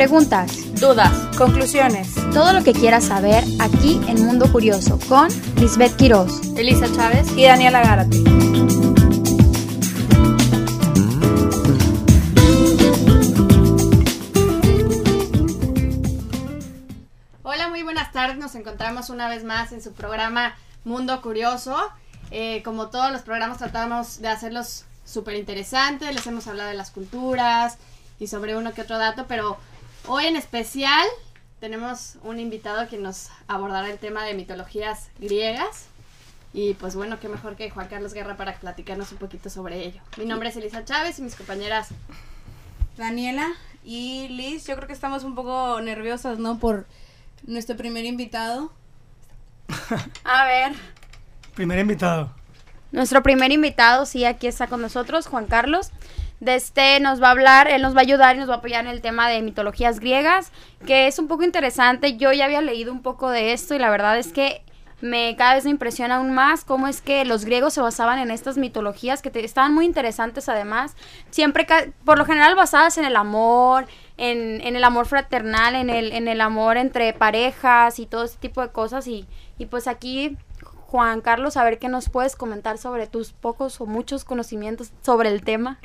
Preguntas, dudas, conclusiones. todo lo que quieras saber aquí en Mundo Curioso con Lisbeth Quiroz, Elisa Chávez y Daniela Gárate. Hola, muy buenas tardes. Nos encontramos una vez más en su programa Mundo Curioso. Como todos los programas tratamos de hacerlos súper interesantes. Les hemos hablado de las culturas y sobre uno que otro dato, pero hoy en especial tenemos un invitado que nos abordará el tema de mitologías griegas. Y pues bueno, qué mejor que Juan Carlos Guerra para platicarnos un poquito sobre ello. Mi nombre es Elisa Chávez y mis compañeras Daniela y Liz. Yo creo que estamos un poco nerviosas, ¿no? Por nuestro primer invitado. A ver. Primer invitado. Nuestro primer invitado, sí, aquí está con nosotros, Juan Carlos. Nos va a hablar, él nos va a ayudar y nos va a apoyar en el tema de mitologías griegas, que es un poco interesante. Yo ya había leído un poco de esto y la verdad es que cada vez me impresiona aún más cómo es que los griegos se basaban en estas mitologías que estaban muy interesantes además, siempre, por lo general basadas en el amor, en el amor fraternal, en el amor entre parejas y todo ese tipo de cosas y pues aquí, Juan Carlos, a ver qué nos puedes comentar sobre tus pocos o muchos conocimientos sobre el tema.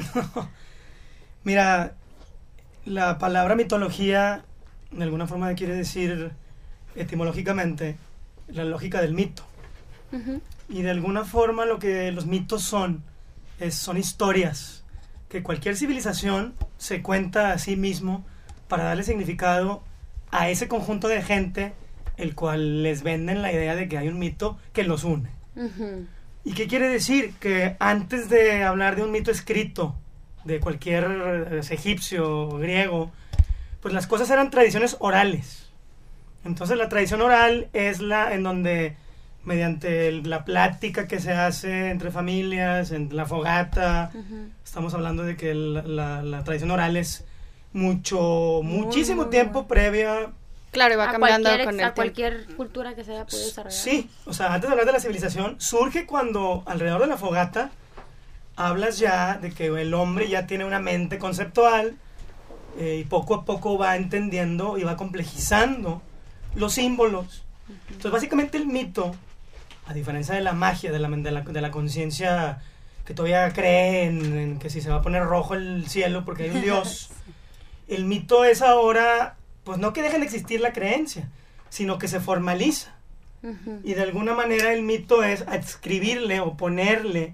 Mira, la palabra mitología de alguna forma quiere decir etimológicamente la lógica del mito. Uh-huh. Y de alguna forma lo que los mitos son historias que cualquier civilización se cuenta a sí mismo para darle significado a ese conjunto de gente el cual les venden la idea de que hay un mito que los une. Uh-huh. ¿Y qué quiere decir? Que antes de hablar de un mito escrito de cualquier egipcio o griego, pues las cosas eran tradiciones orales. Entonces la tradición oral es la en donde mediante la plática que se hace entre familias, en la fogata, uh-huh. Estamos hablando de que la tradición oral es muchísimo tiempo previa. Claro, y va cambiando con el tiempo. A cualquier cultura que se haya podido desarrollar. Sí, o sea, antes de hablar de la civilización, surge cuando alrededor de la fogata hablas ya de que el hombre ya tiene una mente conceptual y poco a poco va entendiendo y va complejizando los símbolos. Uh-huh. Entonces, básicamente el mito, a diferencia de la magia, de la conciencia que todavía cree en que si se va a poner rojo el cielo porque hay un dios, el mito es ahora, pues no que dejen de existir la creencia, sino que se formaliza. Uh-huh. Y de alguna manera el mito es adscribirle o ponerle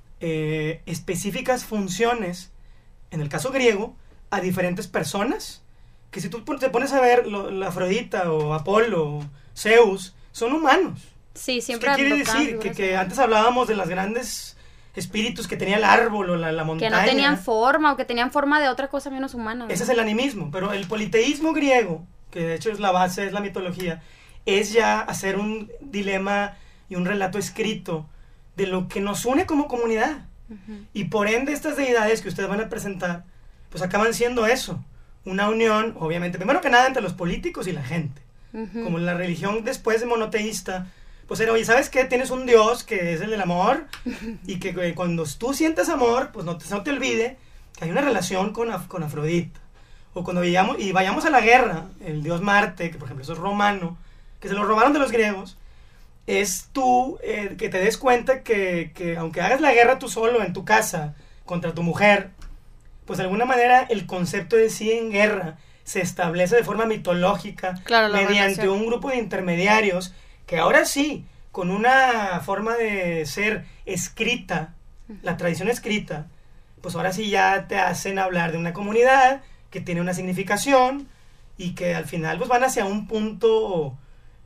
específicas funciones, en el caso griego, a diferentes personas, que si tú te pones a ver la Afrodita o Apolo o Zeus, son humanos. Sí, siempre. ¿Qué quiere decir? Que antes hablábamos de los grandes espíritus que tenía el árbol o la montaña. Que no tenían forma o que tenían forma de otra cosa menos humana, ¿no? Ese es el animismo, pero el politeísmo griego, que de hecho es la base, es la mitología, es ya hacer un dilema y un relato escrito de lo que nos une como comunidad. Uh-huh. Y por ende estas deidades que ustedes van a presentar, pues acaban siendo eso, una unión, obviamente, primero que nada entre los políticos y la gente. Uh-huh. Como la religión después de monoteísta, pues era, oye, ¿sabes qué? Tienes un Dios que es el del amor y que cuando tú sientes amor, pues no te olvide que hay una relación con Afrodita. O cuando vayamos a la guerra, el dios Marte, que por ejemplo eso es romano, que se lo robaron de los griegos, es tú que te des cuenta que aunque hagas la guerra tú solo en tu casa contra tu mujer, pues de alguna manera el concepto de sí en guerra se establece de forma mitológica, claro, mediante un grupo de intermediarios que ahora sí, con una forma de ser escrita, la tradición escrita, pues ahora sí ya te hacen hablar de una comunidad que tiene una significación y que al final pues van hacia un punto,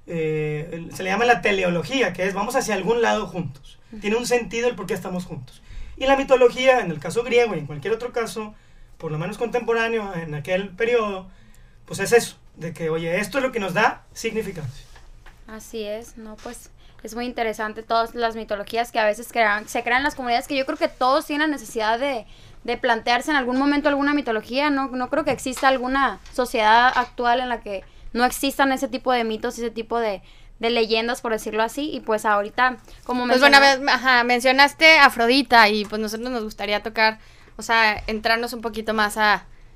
se le llama la teleología, que es vamos hacia algún lado juntos. Tiene un sentido el por qué estamos juntos. Y la mitología, en el caso griego y en cualquier otro caso, por lo menos contemporáneo, en aquel periodo, pues es eso, de que, oye, esto es lo que nos da significancia. Así es, no, pues es muy interesante todas las mitologías que a veces se crean en las comunidades, que yo creo que todos tienen necesidad de plantearse en algún momento alguna mitología. No creo que exista alguna sociedad actual en la que no existan ese tipo de mitos, ese tipo de leyendas, por decirlo así. Y pues ahorita, como mencionaste Afrodita, y pues nosotros nos gustaría tocar, o sea, entrarnos un poquito más a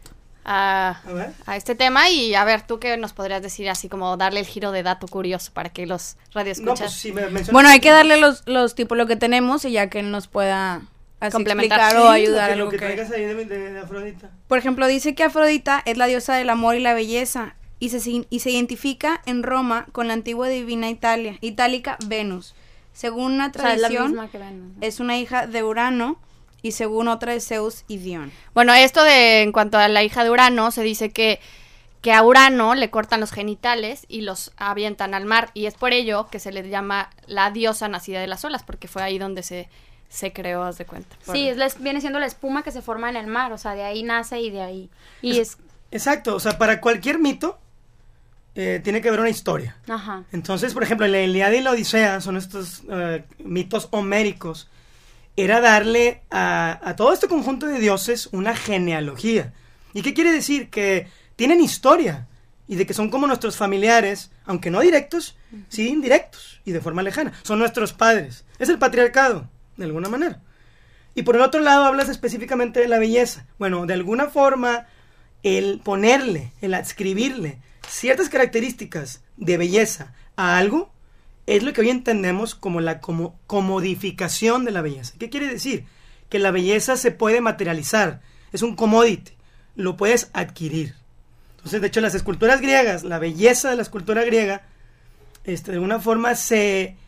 ver. a este tema. Y a ver, ¿tú qué nos podrías decir así como darle el giro de dato curioso para que los radioescuchas? No, pues si me mencionas... Bueno, hay que darle los tipos lo que tenemos y ya que él nos pueda así Complementar. explicar o ayudar lo algo que que... traigas ahí de Afrodita. Por ejemplo, dice que Afrodita es la diosa del amor y la belleza y se identifica en Roma con la antigua divina itálica Venus. Según una O sea, es la tradición, misma que ven, ¿no? es una hija de Urano y según otra de Zeus y Dion. Bueno, esto de en cuanto a la hija de Urano, se dice que a Urano le cortan los genitales y los avientan al mar, y es por ello que se le llama la diosa nacida de las olas, porque fue ahí donde se creó, haz de cuenta. Sí, viene siendo la espuma que se forma en el mar, o sea, de ahí nace y de ahí. Y Exacto, o sea, para cualquier mito tiene que haber una historia. Ajá. Entonces, por ejemplo, la Ilíada y la Odisea son estos mitos homéricos. Era darle a todo este conjunto de dioses una genealogía. ¿Y qué quiere decir? Que tienen historia y de que son como nuestros familiares, aunque no directos, sí indirectos y de forma lejana. Son nuestros padres. Es el patriarcado, de alguna manera. Y por el otro lado hablas específicamente de la belleza. Bueno, de alguna forma, el ponerle, el adscribirle ciertas características de belleza a algo es lo que hoy entendemos como la comodificación de la belleza. ¿Qué quiere decir? Que la belleza se puede materializar, es un commodity, lo puedes adquirir. Entonces, de hecho, las esculturas griegas, la belleza de la escultura griega, de alguna forma se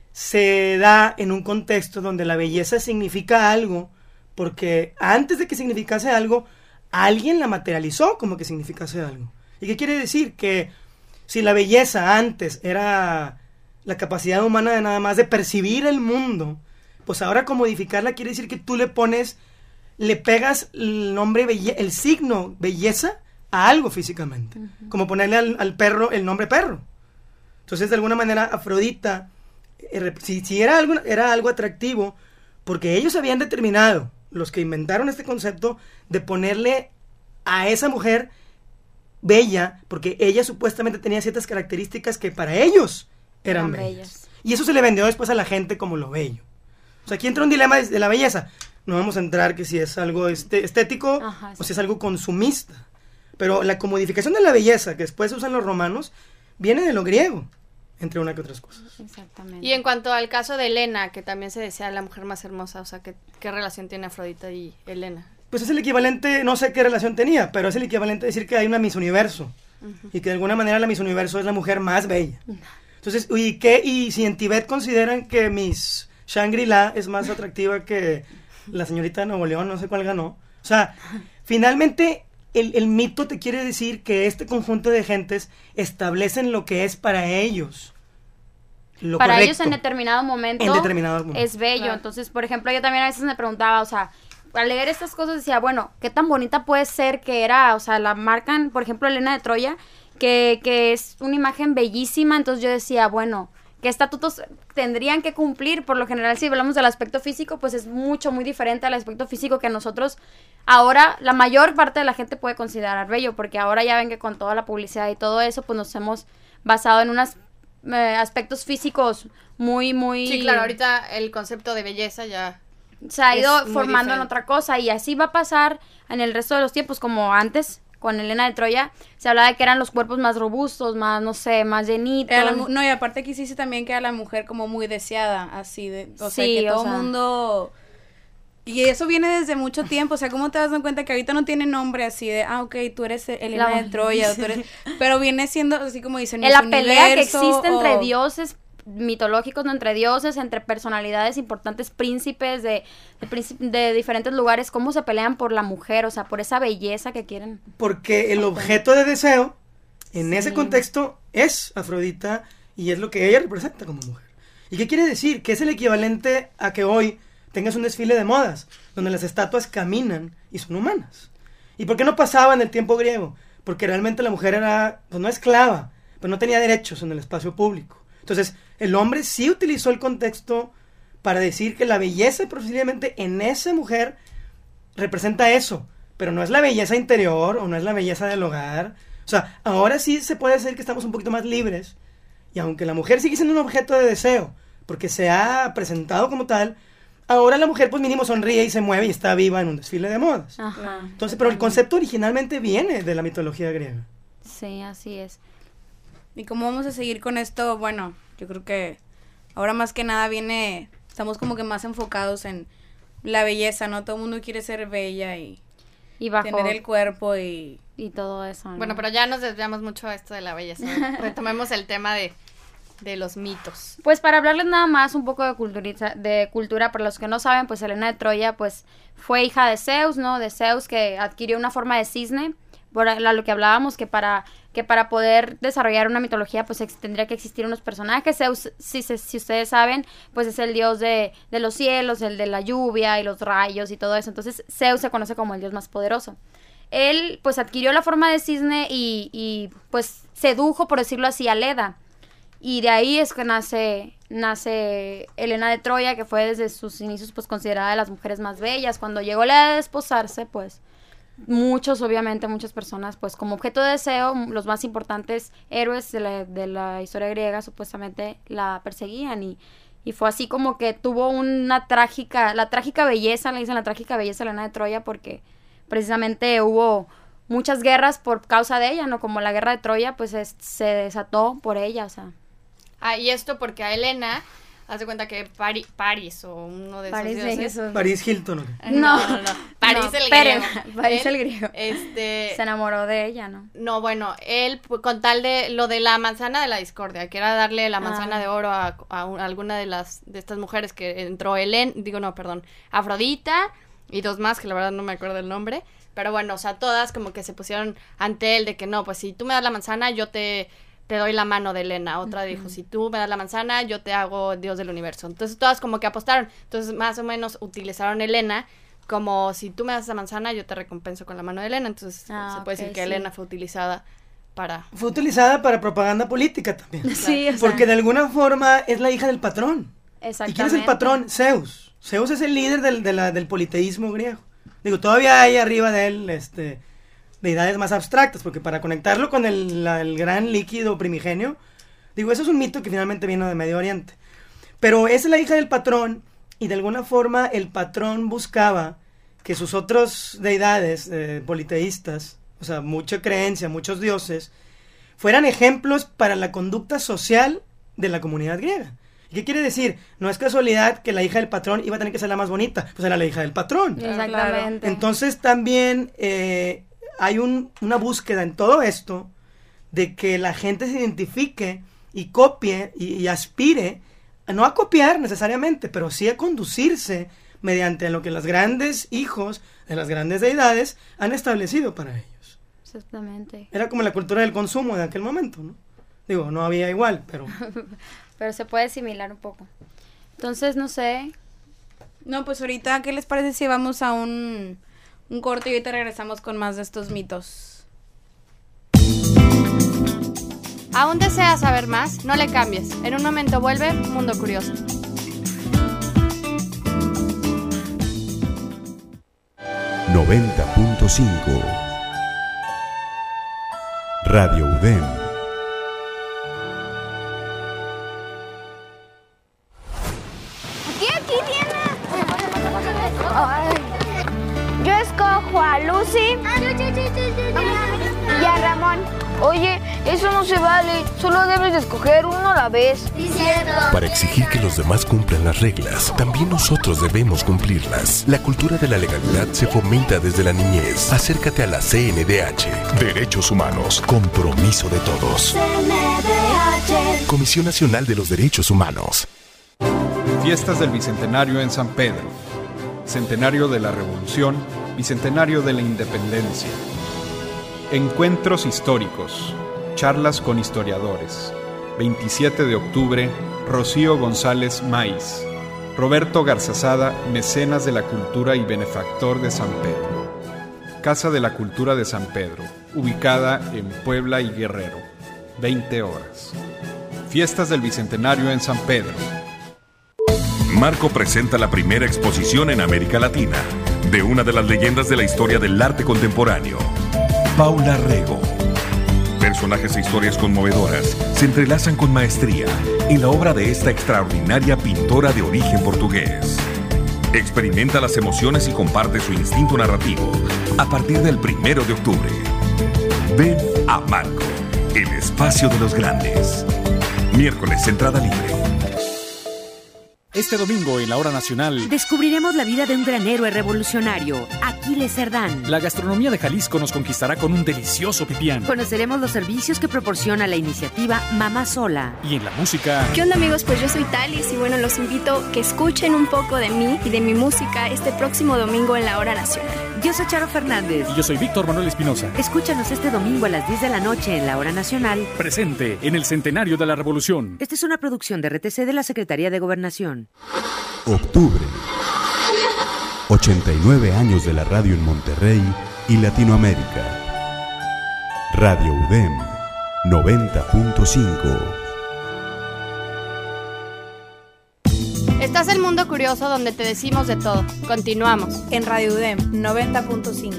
da en un contexto donde la belleza significa algo, porque antes de que significase algo, alguien la materializó como que significase algo. ¿Y qué quiere decir? Que si la belleza antes era la capacidad humana de nada más de percibir el mundo, pues ahora comodificarla quiere decir que tú le pegas el nombre, el signo belleza a algo físicamente. Uh-huh. Como ponerle al perro el nombre perro. Entonces, de alguna manera, Afrodita, si era algo atractivo, porque ellos habían determinado, los que inventaron este concepto, de ponerle a esa mujer bella, porque ella supuestamente tenía ciertas características que para ellos eran bellas. Y eso se le vendió después a la gente como lo bello. O sea, aquí entra un dilema de la belleza. No vamos a entrar que si es algo estético, ajá, sí, o si es algo consumista. Pero la comodificación de la belleza que después usan los romanos viene de lo griego, entre una que otras cosas. Exactamente. Y en cuanto al caso de Helena, que también se decía la mujer más hermosa, o sea, ¿qué relación tiene Afrodita y Helena? Pues es el equivalente, no sé qué relación tenía, pero es el equivalente a decir que hay una Miss Universo. Uh-huh. Y que de alguna manera la Miss Universo es la mujer más bella. Uh-huh. Entonces, y si en Tibet consideran que Miss Shangri-La es más atractiva que la señorita de Nuevo León, no sé cuál ganó. O sea, finalmente el mito te quiere decir que este conjunto de gentes establecen lo que es para ellos lo para correcto, ellos en determinado momento es bello. Claro. Entonces, por ejemplo, yo también a veces me preguntaba, o sea, al leer estas cosas decía, bueno, ¿qué tan bonita puede ser que era? O sea, la marcan, por ejemplo, Helena de Troya, que es una imagen bellísima. Entonces yo decía, bueno, ¿qué estatutos tendrían que cumplir? Por lo general, si hablamos del aspecto físico, pues es muy diferente al aspecto físico que nosotros ahora, la mayor parte de la gente puede considerar bello, porque ahora ya ven que con toda la publicidad y todo eso, pues nos hemos basado en unos aspectos físicos muy... Sí, claro, ahorita el concepto de belleza ya se ha ido formando en otra cosa, y así va a pasar en el resto de los tiempos, como antes con Helena de Troya se hablaba de que eran los cuerpos más robustos, más, no sé, más llenitos. No, y aparte aquí se dice también que era la mujer como muy deseada, así de, o sea, sí, que todo el mundo... Y eso viene desde mucho tiempo, o sea, ¿cómo te das cuenta que ahorita no tiene nombre así de, ok, tú eres Helena de Troya, tú eres... Pero viene siendo así como dicen, en la pelea que existe entre dioses mitológicos, no, entre dioses, entre personalidades importantes, príncipes de diferentes lugares, cómo se pelean por la mujer, o sea, por esa belleza que quieren. Porque el objeto de deseo en ese contexto es Afrodita y es lo que ella representa como mujer. ¿Y qué quiere decir? Que es el equivalente a que hoy tengas un desfile de modas donde las estatuas caminan y son humanas. ¿Y por qué no pasaba en el tiempo griego? Porque realmente la mujer era, pues no esclava, pero no tenía derechos en el espacio público. Entonces, el hombre sí utilizó el contexto para decir que la belleza posiblemente en esa mujer representa eso, pero no es la belleza interior o no es la belleza del hogar. O sea, ahora sí se puede decir que estamos un poquito más libres, y aunque la mujer sigue siendo un objeto de deseo, porque se ha presentado como tal, Ahora la mujer pues mínimo sonríe y se mueve y está viva en un desfile de modas. Ajá. Entonces, pero el concepto originalmente viene de la mitología griega. Sí, así es. ¿Y cómo vamos a seguir con esto? Bueno, yo creo que ahora más que nada estamos como que más enfocados en la belleza, ¿no? Todo el mundo quiere ser bella y bajo tener el cuerpo y todo eso, ¿no? Bueno, pero ya nos desviamos mucho a esto de la belleza. Retomemos el tema de los mitos. Pues para hablarles nada más un poco de cultura, para los que no saben, pues Helena de Troya, pues fue hija de Zeus, ¿no? De Zeus, que adquirió una forma de cisne, por lo que hablábamos, que para poder desarrollar una mitología, pues tendría que existir unos personajes. Zeus, si ustedes saben, pues es el dios de los cielos, el de la lluvia y los rayos y todo eso. Entonces Zeus se conoce como el dios más poderoso. Él, pues adquirió la forma de cisne y pues sedujo, por decirlo así, a Leda. Y de ahí es que nace Helena de Troya, que fue desde sus inicios pues considerada de las mujeres más bellas. Cuando llegó la edad de desposarse, pues muchas personas pues como objeto de deseo, los más importantes héroes de la historia griega supuestamente la perseguían y fue así como que tuvo la trágica belleza, le dicen la trágica belleza Helena de Troya porque precisamente hubo muchas guerras por causa de ella, ¿no? Como la guerra de Troya pues se desató por ella, o sea. Y esto porque a Helena, haz de cuenta que Paris o uno de esos dioses. Paris Hilton. No. Paris el griego. Paris el griego. Se enamoró de ella, ¿no? No, bueno, él con tal de lo de la manzana de la discordia, que era darle la manzana de oro a alguna de estas mujeres que entró Afrodita y dos más que la verdad no me acuerdo el nombre, pero bueno, o sea, todas como que se pusieron ante él de que no, pues si tú me das la manzana, yo te doy la mano de Helena. Otra dijo, si tú me das la manzana, yo te hago Dios del universo. Entonces todas como que apostaron. Entonces más o menos utilizaron Helena como si tú me das esa manzana, yo te recompenso con la mano de Helena. Entonces se puede decir que Helena fue utilizada para... Fue utilizada para propaganda política también. Sí, o sea, porque de alguna forma es la hija del patrón. Exactamente. ¿Y quién es el patrón? Zeus. Zeus es el líder del politeísmo griego. Digo, todavía hay arriba de él, deidades más abstractas, porque para conectarlo con el gran líquido primigenio, digo, eso es un mito que finalmente vino de Medio Oriente. Pero es la hija del patrón, y de alguna forma el patrón buscaba que sus otros deidades politeístas, o sea, mucha creencia, muchos dioses, fueran ejemplos para la conducta social de la comunidad griega. ¿Y qué quiere decir? No es casualidad que la hija del patrón iba a tener que ser la más bonita, pues era la hija del patrón. Exactamente. Entonces también hay una búsqueda en todo esto de que la gente se identifique y copie y aspire, no a copiar necesariamente, pero sí a conducirse mediante lo que los grandes hijos de las grandes deidades han establecido para ellos. Exactamente. Era como la cultura del consumo de aquel momento, ¿no? Digo, no había igual, pero... pero se puede asimilar un poco. Entonces, no sé. No, pues ahorita, ¿qué les parece si vamos a un corte y ahorita regresamos con más de estos mitos? ¿Aún deseas saber más? No le cambies. En un momento vuelve Mundo Curioso. ...90.5 Radio UDEM. Aquí tienes. Ay. Yo escojo a Lucy y a Ramón. Oye, eso no se vale. Solo debes de escoger uno a la vez. Sí, cierto. Para exigir que los demás cumplan las reglas, también nosotros debemos cumplirlas. La cultura de la legalidad se fomenta desde la niñez. Acércate a la CNDH. Derechos Humanos. Compromiso de todos. CNDH. Comisión Nacional de los Derechos Humanos. Fiestas del Bicentenario en San Pedro. Centenario de la Revolución, Bicentenario de la Independencia. Encuentros históricos. Charlas con historiadores. 27 de octubre, Rocío González Maiz. Roberto Garzazada, mecenas de la cultura y benefactor de San Pedro. Casa de la Cultura de San Pedro, ubicada en Puebla y Guerrero. 20 horas. Fiestas del Bicentenario en San Pedro. Marco presenta la primera exposición en América Latina de una de las leyendas de la historia del arte contemporáneo, Paula Rego. Personajes e historias conmovedoras se entrelazan con maestría en la obra de esta extraordinaria pintora de origen portugués. Experimenta las emociones y comparte su instinto narrativo a partir del 1 de octubre. Ven a Marco, el espacio de los grandes. Miércoles, entrada libre. Este domingo en la Hora Nacional descubriremos la vida de un gran héroe revolucionario, Aquiles Cerdán. La gastronomía de Jalisco nos conquistará con un delicioso pipián. Conoceremos los servicios que proporciona la iniciativa Mamá Sola. Y en la música... ¿Qué onda, amigos? Pues yo soy Talis y bueno, los invito a que escuchen un poco de mí y de mi música este próximo domingo en la Hora Nacional. Yo soy Charo Fernández. Y yo soy Víctor Manuel Espinosa. Escúchanos este domingo a las 10 de la noche en la Hora Nacional. Presente en el Centenario de la Revolución. Esta es una producción de RTC de la Secretaría de Gobernación. Octubre. 89 años de la radio en Monterrey y Latinoamérica. Radio UDEM 90.5. Estás en Mundo Curioso, donde te decimos de todo. Continuamos. En Radio UDEM 90.5.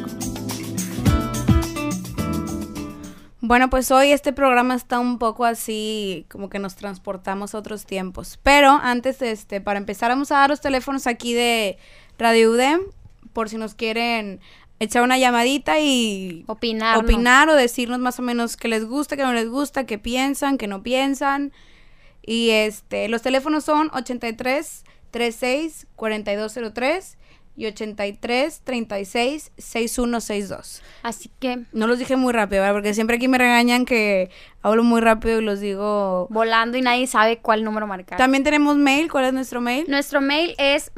Bueno, pues hoy este programa está un poco así, como que nos transportamos a otros tiempos. Pero antes de para empezar, vamos a dar los teléfonos aquí de Radio UDEM, por si nos quieren echar una llamadita y opinar o decirnos más o menos qué les gusta, qué no les gusta, qué piensan, qué no piensan. Y los teléfonos son 83 36 4203 y 83 36 6162. Así que no los dije muy rápido, ¿verdad? Porque siempre aquí me regañan que hablo muy rápido y los digo volando y nadie sabe cuál número marcar. También tenemos mail. ¿Cuál es nuestro mail? Nuestro mail es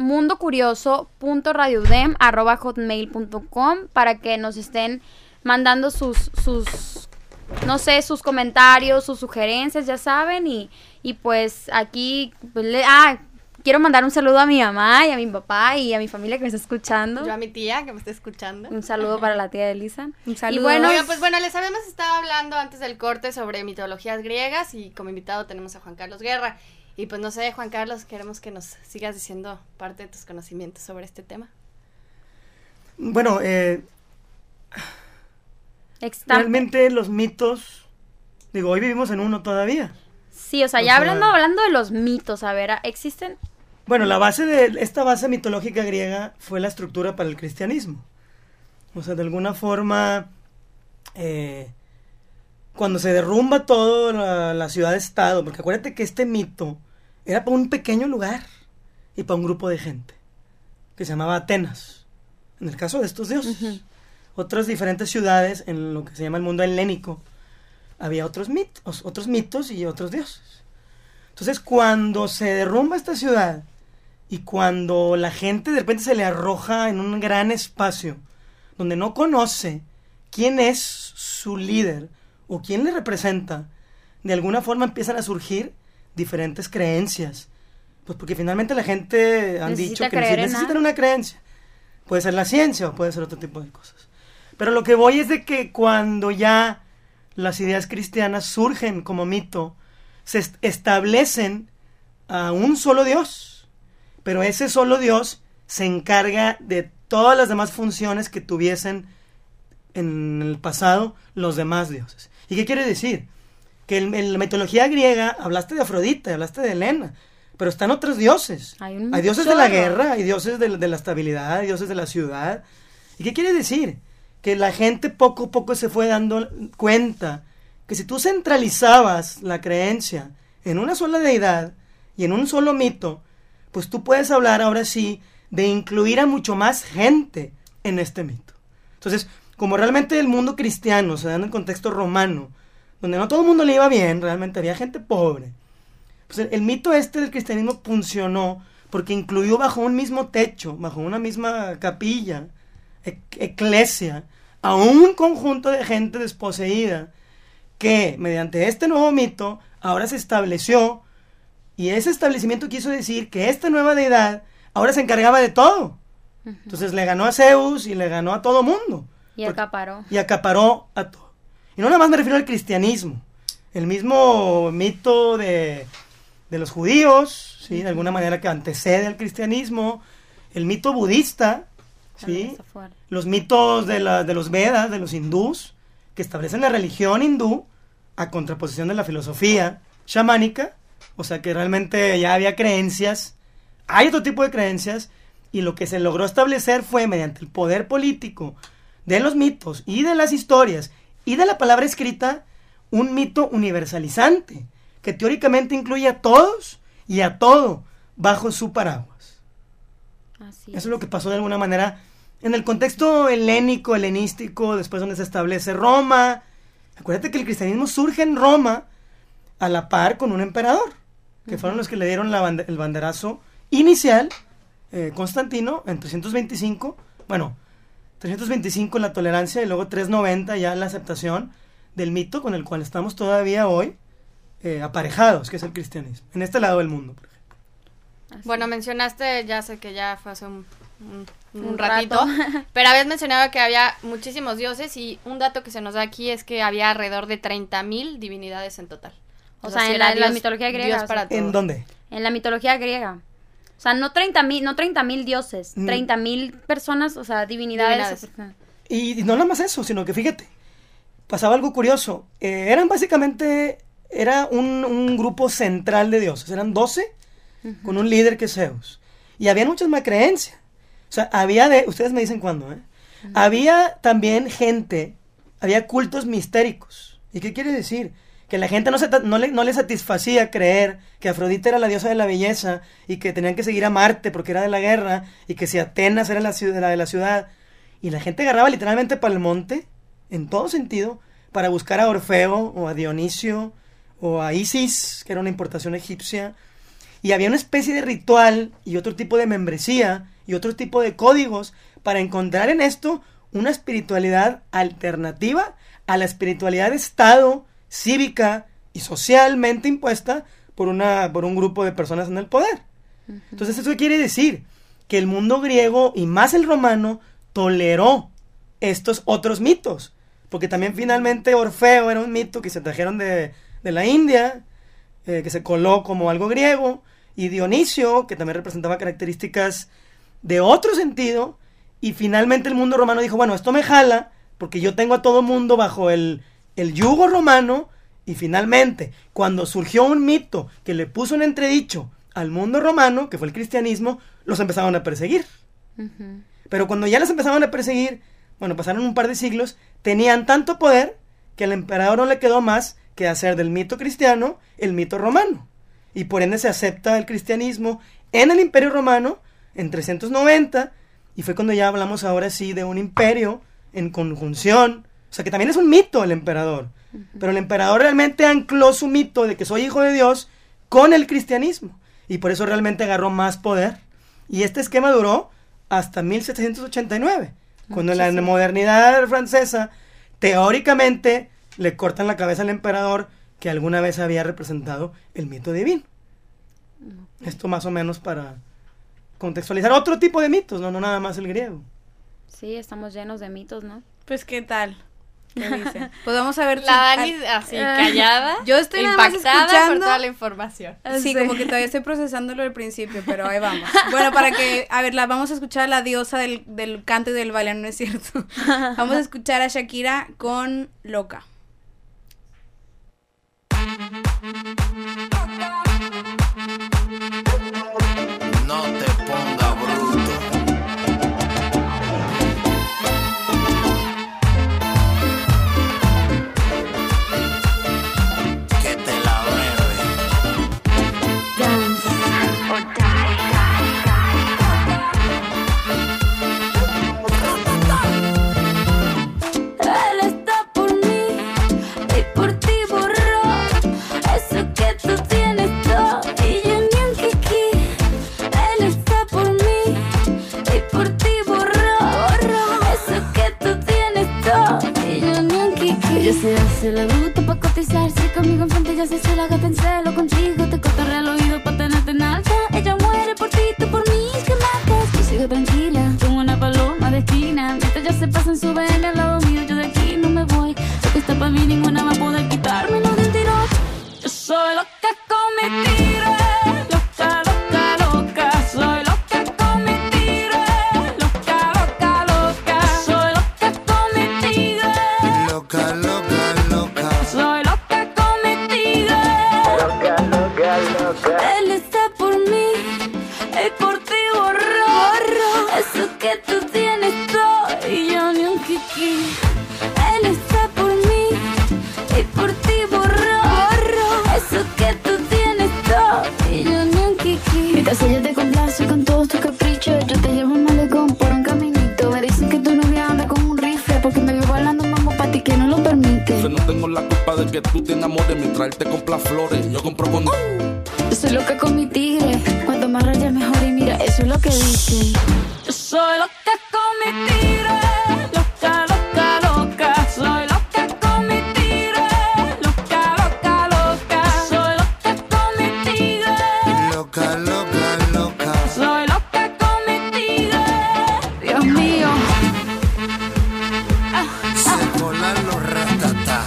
mundocurioso.radioudem@hotmail.com para que nos estén mandando sus no sé, sus comentarios, sus sugerencias, ya saben, y pues aquí pues, quiero mandar un saludo a mi mamá y a mi papá y a mi familia que me está escuchando. Yo a mi tía que me está escuchando. Un saludo para la tía de Elisa. Un saludo. Y bueno, oigan, pues bueno, les habíamos estado hablando antes del corte sobre mitologías griegas y como invitado tenemos a Juan Carlos Guerra. Y pues no sé, Juan Carlos, queremos que nos sigas diciendo parte de tus conocimientos sobre este tema. Bueno, realmente los mitos, digo, hoy vivimos en uno todavía. Sí, o sea, ya hablando de los mitos, a ver, ¿existen? Bueno, esta base mitológica griega fue la estructura para el cristianismo. O sea, de alguna forma, cuando se derrumba todo la ciudad-estado, porque acuérdate que este mito era para un pequeño lugar y para un grupo de gente, que se llamaba Atenas, en el caso de estos dioses. Uh-huh. Otras diferentes ciudades, en lo que se llama el mundo helénico, había otros mitos y otros dioses. Entonces, cuando se derrumba esta ciudad y cuando la gente de repente se le arroja en un gran espacio donde no conoce quién es su líder o quién le representa, de alguna forma empiezan a surgir diferentes creencias. Pues porque finalmente la gente han dicho que necesitan una creencia. Puede ser la ciencia o puede ser otro tipo de cosas. Pero lo que voy es de que cuando ya las ideas cristianas surgen como mito, se establecen a un solo Dios, pero ese solo Dios se encarga de todas las demás funciones que tuviesen en el pasado los demás dioses. ¿Y qué quiere decir? Que en la mitología griega hablaste de Afrodita, hablaste de Helena, pero están otros dioses. Hay dioses de la guerra, hay dioses de la estabilidad, hay dioses de la ciudad. ¿Y qué quiere decir? Que la gente poco a poco se fue dando cuenta que si tú centralizabas la creencia en una sola deidad y en un solo mito, pues tú puedes hablar ahora sí de incluir a mucho más gente en este mito. Entonces, como realmente el mundo cristiano se da en el contexto romano, donde no todo el mundo le iba bien, realmente había gente pobre, pues el mito del cristianismo funcionó porque incluyó bajo un mismo techo, bajo una misma capilla, eclesia, a un conjunto de gente desposeída que mediante este nuevo mito ahora se estableció, y ese establecimiento quiso decir que esta nueva deidad ahora se encargaba de todo. Uh-huh. Entonces le ganó a Zeus y le ganó a todo mundo. Y acaparó. Y acaparó a todo. Y no nada más me refiero al cristianismo. El mismo mito de los judíos, ¿sí? De alguna manera que antecede al cristianismo. El mito budista, ¿sí? Los mitos de los Vedas, de los hindús, que establecen la religión hindú a contraposición de la filosofía chamánica. O sea que realmente ya había creencias, hay otro tipo de creencias Y lo que se logró establecer fue, mediante el poder político de los mitos y de las historias y de la palabra escrita, un mito universalizante, que teóricamente incluye a todos y a todo bajo su paraguas. Eso es lo que pasó de alguna manera en el contexto helenístico, después donde se establece Roma. Acuérdate que el cristianismo surge en Roma a la par con un emperador, que fueron los que le dieron el banderazo inicial, Constantino, en 325, 325 la tolerancia y luego 390 ya la aceptación del mito con el cual estamos todavía hoy aparejados, que es el cristianismo, en este lado del mundo, por ejemplo. Bueno, mencionaste, ya sé que ya fue hace un ratito, pero habías mencionado que había muchísimos dioses y un dato que se nos da aquí es que había alrededor de 30,000 divinidades en total. O sea, en la mitología griega. ¿En dónde? En la mitología griega. O sea, no 30,000 dioses, 30,000 personas, o sea, divinidades. Y no nada más eso, sino que fíjate, pasaba algo curioso. Era un grupo central de dioses, eran 12 con un líder que es Zeus. Y había muchas más creencias. O sea, ustedes me dicen cuándo, Había también había cultos mistéricos. ¿Y qué quiere decir? Que la gente no le satisfacía creer que Afrodita era la diosa de la belleza y que tenían que seguir a Marte porque era de la guerra y que si Atenas era la de la ciudad. Y la gente agarraba literalmente para el monte, en todo sentido, para buscar a Orfeo o a Dionisio o a Isis, que era una importación egipcia. Y había una especie de ritual y otro tipo de membresía y otro tipo de códigos para encontrar en esto una espiritualidad alternativa a la espiritualidad de Estado, cívica y socialmente impuesta por un grupo de personas en el poder. Entonces, ¿eso quiere decir? Que el mundo griego y más el romano toleró estos otros mitos, porque también finalmente Orfeo era un mito que se trajeron de la India, que se coló como algo griego, y Dionisio, que también representaba características de otro sentido, y finalmente el mundo romano dijo, bueno, esto me jala, porque yo tengo a todo mundo bajo el yugo romano, y finalmente, cuando surgió un mito que le puso en entredicho al mundo romano, que fue el cristianismo, los empezaron a perseguir. Pero cuando ya los empezaron a perseguir, pasaron un par de siglos, tenían tanto poder que al emperador no le quedó más que hacer del mito cristiano el mito romano. Y por ende se acepta el cristianismo en el Imperio Romano en 390, y fue cuando ya hablamos ahora sí de un imperio en conjunción. O sea, que también es un mito el emperador. Pero el emperador realmente ancló su mito de que soy hijo de Dios con el cristianismo. Y por eso realmente agarró más poder. Y este esquema duró hasta 1789. Cuando en la modernidad francesa, teóricamente, le cortan la cabeza al emperador que alguna vez había representado el mito divino. Esto más o menos para contextualizar otro tipo de mitos, no nada más el griego. Sí, estamos llenos de mitos, ¿no? Pues, ¿qué tal? ¿Qué dicen? Pues vamos a ver. La Dani así callada. Yo estoy impactada escuchando por toda la información. Sí, como que todavía estoy procesándolo al principio, pero ahí vamos. Bueno, vamos a escuchar a la diosa del canto y del baile, no es cierto. Vamos a escuchar a Shakira con Loca. No te pongas bruto. Que te la bebe. Dance or die. Él está por mí y por ti borró eso que tú tienes todo y yo ni un kiki. Él está por mí y por ti borró eso que tú tienes todo y yo ni un kiki. Ella se hace la bruta pa' cotizarse conmigo enfrente, ya se hace la gata en celo contigo, te cotorrea al oído pa' tenerte en alta. Ella muere por ti, tú por mí, que matas. Yo sigo tranquila, como una paloma de esquina, mientras ya se pasan su BM al lado mío, yo de aquí no me voy. Lo que está pa' mí ninguna va a poder quitármelo de un tirón. Yo soy loca con mi tiro, loca, loca, loca. Soy loca con mi tiro, loca, loca, loca. Soy loca con mi tiro, Loca, loca, loca. soy loca con mi tiro. Loca, loca, loca. Él está por mí y por ti borró kiki. Él está por mí y por ti borró eso que tú tienes todo y yo ni un kiki. Mientras ella te complace con todos tus caprichos, yo te llevo un malecón por un caminito. Me dicen que tu novia anda con un rifle porque me veo bailando mambo pa' ti que no lo permite. Yo no tengo la culpa de que tú te enamores mientras él te compra flores. Yo compro con... Yo soy loca con mi tigre, cuanto más rayas mejor y mira, eso es lo que dicen. Yo soy loca con mi tigre, loca, loca, loca. Soy loca con mi tigre, loca, loca, loca. Soy loca con mi tigre, Loca, loca, loca. soy loca con mi tigre. Dios mío. Se colan los ratatá.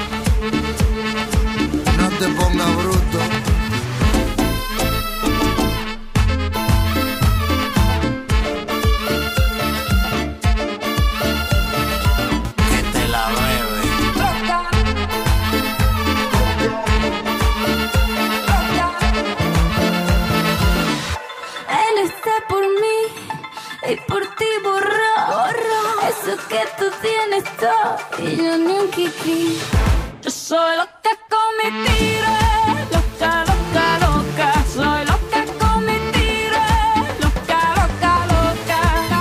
No te pongas bruto. Que te la bebe. Él está por mí y por ti borró eso que tú tienes todo y yo ni un kiki. Yo soy loca con mi tigre, loca, loca, loca. Soy loca con mi tigre, loca, loca, loca,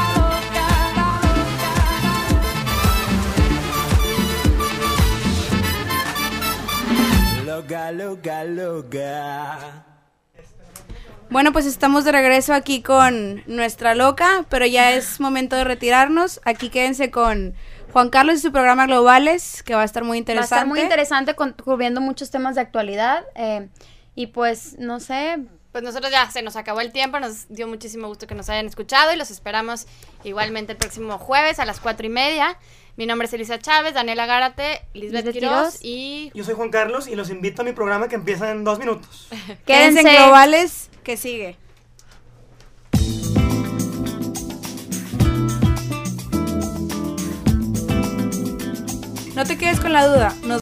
Loca, loca, loca. Bueno, pues estamos de regreso aquí con nuestra loca, pero ya es momento de retirarnos. Aquí quédense con Juan Carlos y su programa Globales, que va a estar muy Va a interesante. estar muy interesante cubriendo muchos temas de actualidad. Y pues, no sé. Pues nosotros ya se nos acabó el tiempo, nos dio muchísimo gusto que nos hayan escuchado y los esperamos igualmente el próximo jueves a las 4:30. Mi nombre es Elisa Chávez, Daniela Gárate, Lisbeth Quiroz y... Yo soy Juan Carlos y los invito a mi programa que empieza en 2 minutos. Quédense en Globales, que sigue. No te quedes con la duda.